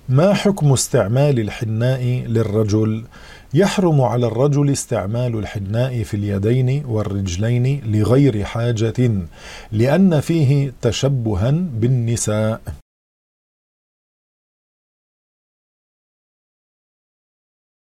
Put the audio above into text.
ما حكم استعمال الحناء للرجل؟ يحرم على الرجل استعمال الحناء في اليدين والرجلين لغير حاجة، لأن فيه تشبها بالنساء.